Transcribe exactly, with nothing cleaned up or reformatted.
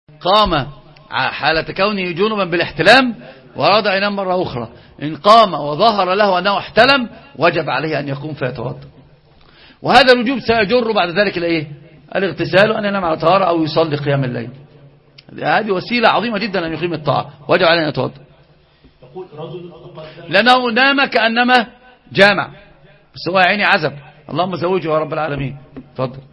قام حالة كونه جنبا بالاحتلام وأراد أن ينام مرة أخرى، إن قام وظهر له أنه احتلم وجب عليه أن يقوم فيتوضا. وهذا الوجوب سيجر بعد ذلك الإيه؟ الاغتسال وأن ينام على طهارة أو يصلي قيام الليل. هذه وسيلة عظيمة جدا أن يقيم الطاعة، وجب عليه أن يتوضا. لأنه نام كأنما جامع، بس هو عيني عزب. اللهم زوجه يا رب العالمين. تفضل.